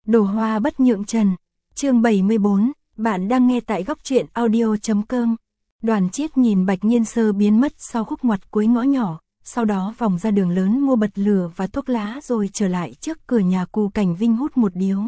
Đồ hoa bất nhượng trần. Chương 74, bạn đang nghe tại góc truyện audio.com. Đoàn Chiết nhìn Bạch Nhiên Sơ biến mất sau khúc ngoặt cuối ngõ nhỏ, sau đó vòng ra đường lớn mua bật lửa và thuốc lá rồi trở lại trước cửa nhà Cù Cảnh Vinh hút một điếu.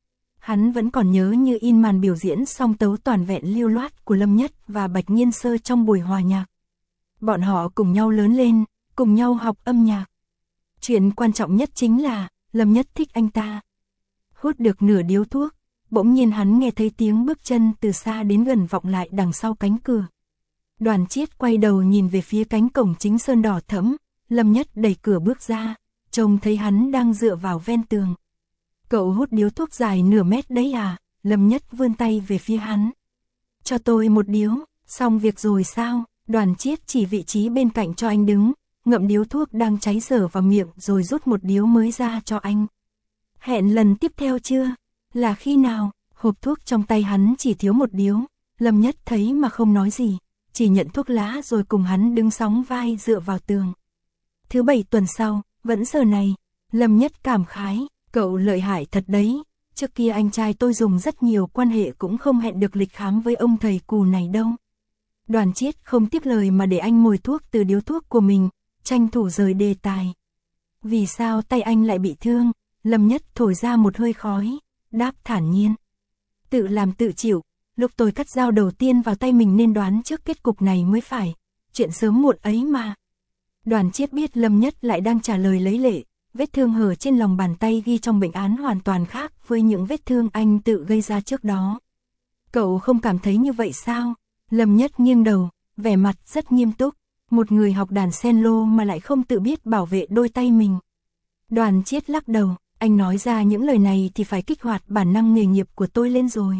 Hắn vẫn còn nhớ như in màn biểu diễn song tấu toàn vẹn lưu loát của Lâm Nhất và Bạch Nhiên Sơ trong buổi hòa nhạc. Bọn họ cùng nhau lớn lên, cùng nhau học âm nhạc. Chuyện quan trọng nhất chính là, Lâm Nhất thích anh ta. Hút được nửa điếu thuốc, bỗng nhiên hắn nghe thấy tiếng bước chân từ xa đến gần vọng lại đằng sau cánh cửa. Đoàn Chiết quay đầu nhìn về phía cánh cổng chính sơn đỏ thẫm, Lâm Nhất đẩy cửa bước ra, trông thấy hắn đang dựa vào ven tường. Cậu hút điếu thuốc dài nửa mét đấy à? Lâm Nhất vươn tay về phía hắn. Cho tôi một điếu, xong việc rồi sao? Đoàn Chiết chỉ vị trí bên cạnh cho anh đứng, ngậm điếu thuốc đang cháy dở vào miệng rồi rút một điếu mới ra cho anh. Hẹn lần tiếp theo chưa? Là khi nào? Hộp thuốc trong tay hắn chỉ thiếu một điếu, Lâm Nhất thấy mà không nói gì, chỉ nhận thuốc lá rồi cùng hắn đứng sóng vai dựa vào tường. Thứ 7 tuần sau, vẫn giờ này, Lâm Nhất cảm khái, cậu lợi hại thật đấy, trước kia anh trai tôi dùng rất nhiều quan hệ cũng không hẹn được lịch khám với ông thầy Cù này đâu. Đoàn Chiết không tiếp lời mà để anh mồi thuốc từ điếu thuốc của mình, tranh thủ rời đề tài. Vì sao tay anh lại bị thương? Lâm Nhất thổi ra một hơi khói, đáp thản nhiên. Tự làm tự chịu, lúc tôi cắt dao đầu tiên vào tay mình nên đoán trước kết cục này mới phải, chuyện sớm muộn ấy mà. Đoàn Chiết biết Lâm Nhất lại đang trả lời lấy lệ, vết thương hở trên lòng bàn tay ghi trong bệnh án hoàn toàn khác với những vết thương anh tự gây ra trước đó. Cậu không cảm thấy như vậy sao? Lâm Nhất nghiêng đầu, vẻ mặt rất nghiêm túc, một người học đàn cello mà lại không tự biết bảo vệ đôi tay mình. Đoàn Chiết lắc đầu, anh nói ra những lời này thì phải kích hoạt bản năng nghề nghiệp của tôi lên rồi.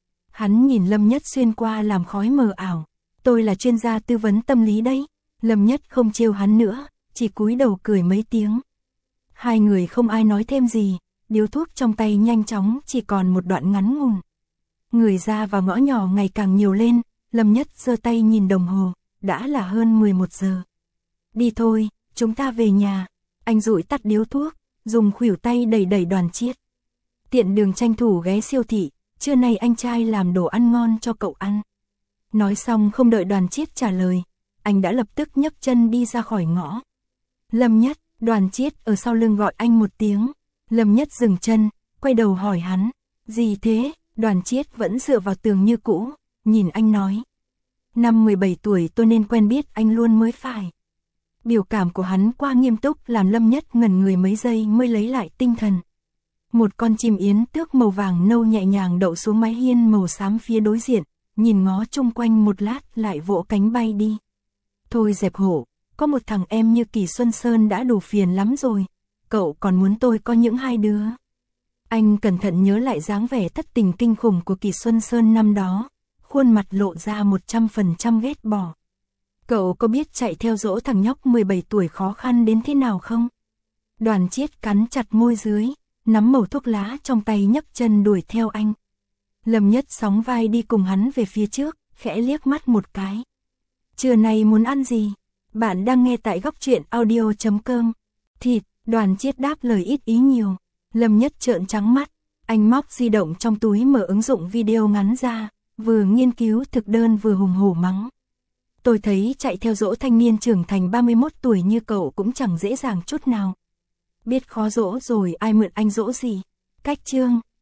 Hắn nhìn Lâm Nhất xuyên qua làm khói mờ ảo, tôi là chuyên gia tư vấn tâm lý đấy. Lâm Nhất không trêu hắn nữa, chỉ cúi đầu cười mấy tiếng. Hai người không ai nói thêm gì, điếu thuốc trong tay nhanh chóng chỉ còn một đoạn ngắn ngủn. Người ra vào ngõ nhỏ ngày càng nhiều lên, Lâm Nhất giơ tay nhìn đồng hồ, đã là hơn 11 giờ. Đi thôi, chúng ta về nhà. Anh dụi tắt điếu thuốc, dùng khuỷu tay đẩy đẩy Đoàn Chiết. Tiện đường tranh thủ ghé siêu thị, trưa nay anh trai làm đồ ăn ngon cho cậu ăn. Nói xong không đợi Đoàn Chiết trả lời, anh đã lập tức nhấc chân đi ra khỏi ngõ. Lâm Nhất, Đoàn Chiết ở sau lưng gọi anh một tiếng. Lâm Nhất dừng chân, quay đầu hỏi hắn, gì thế? Đoàn Chiết vẫn dựa vào tường như cũ, nhìn anh nói. Năm 17 tuổi tôi nên quen biết anh luôn mới phải. Biểu cảm của hắn quá nghiêm túc làm Lâm Nhất ngẩn người mấy giây mới lấy lại tinh thần. Một con chim yến tước màu vàng nâu nhẹ nhàng đậu xuống mái hiên màu xám phía đối diện, nhìn ngó chung quanh một lát lại vỗ cánh bay đi. Thôi dẹp hổ, có một thằng em như Kỳ Xuân Sơn đã đủ phiền lắm rồi, cậu còn muốn tôi có những hai đứa. Anh cẩn thận nhớ lại dáng vẻ thất tình kinh khủng của Kỳ Xuân Sơn năm đó, khuôn mặt lộ ra 100% ghét bỏ. Cậu có biết chạy theo dỗ thằng nhóc 17 tuổi khó khăn đến thế nào không? Đoàn Chiết cắn chặt môi dưới, nắm mẩu thuốc lá trong tay nhấc chân đuổi theo anh. Lâm Nhất sóng vai đi cùng hắn về phía trước, khẽ liếc mắt một cái. Trưa nay muốn ăn gì? Bạn đang nghe tại góc truyện audio.com. Thịt, Đoàn Chiết đáp lời ít ý nhiều. Lâm Nhất trợn trắng mắt, anh móc di động trong túi mở ứng dụng video ngắn ra, vừa nghiên cứu thực đơn vừa hùng hổ mắng. Tôi thấy chạy theo dỗ thanh niên trưởng thành 31 tuổi như cậu cũng chẳng dễ dàng chút nào. Biết khó dỗ rồi ai mượn anh dỗ gì. Cách chương.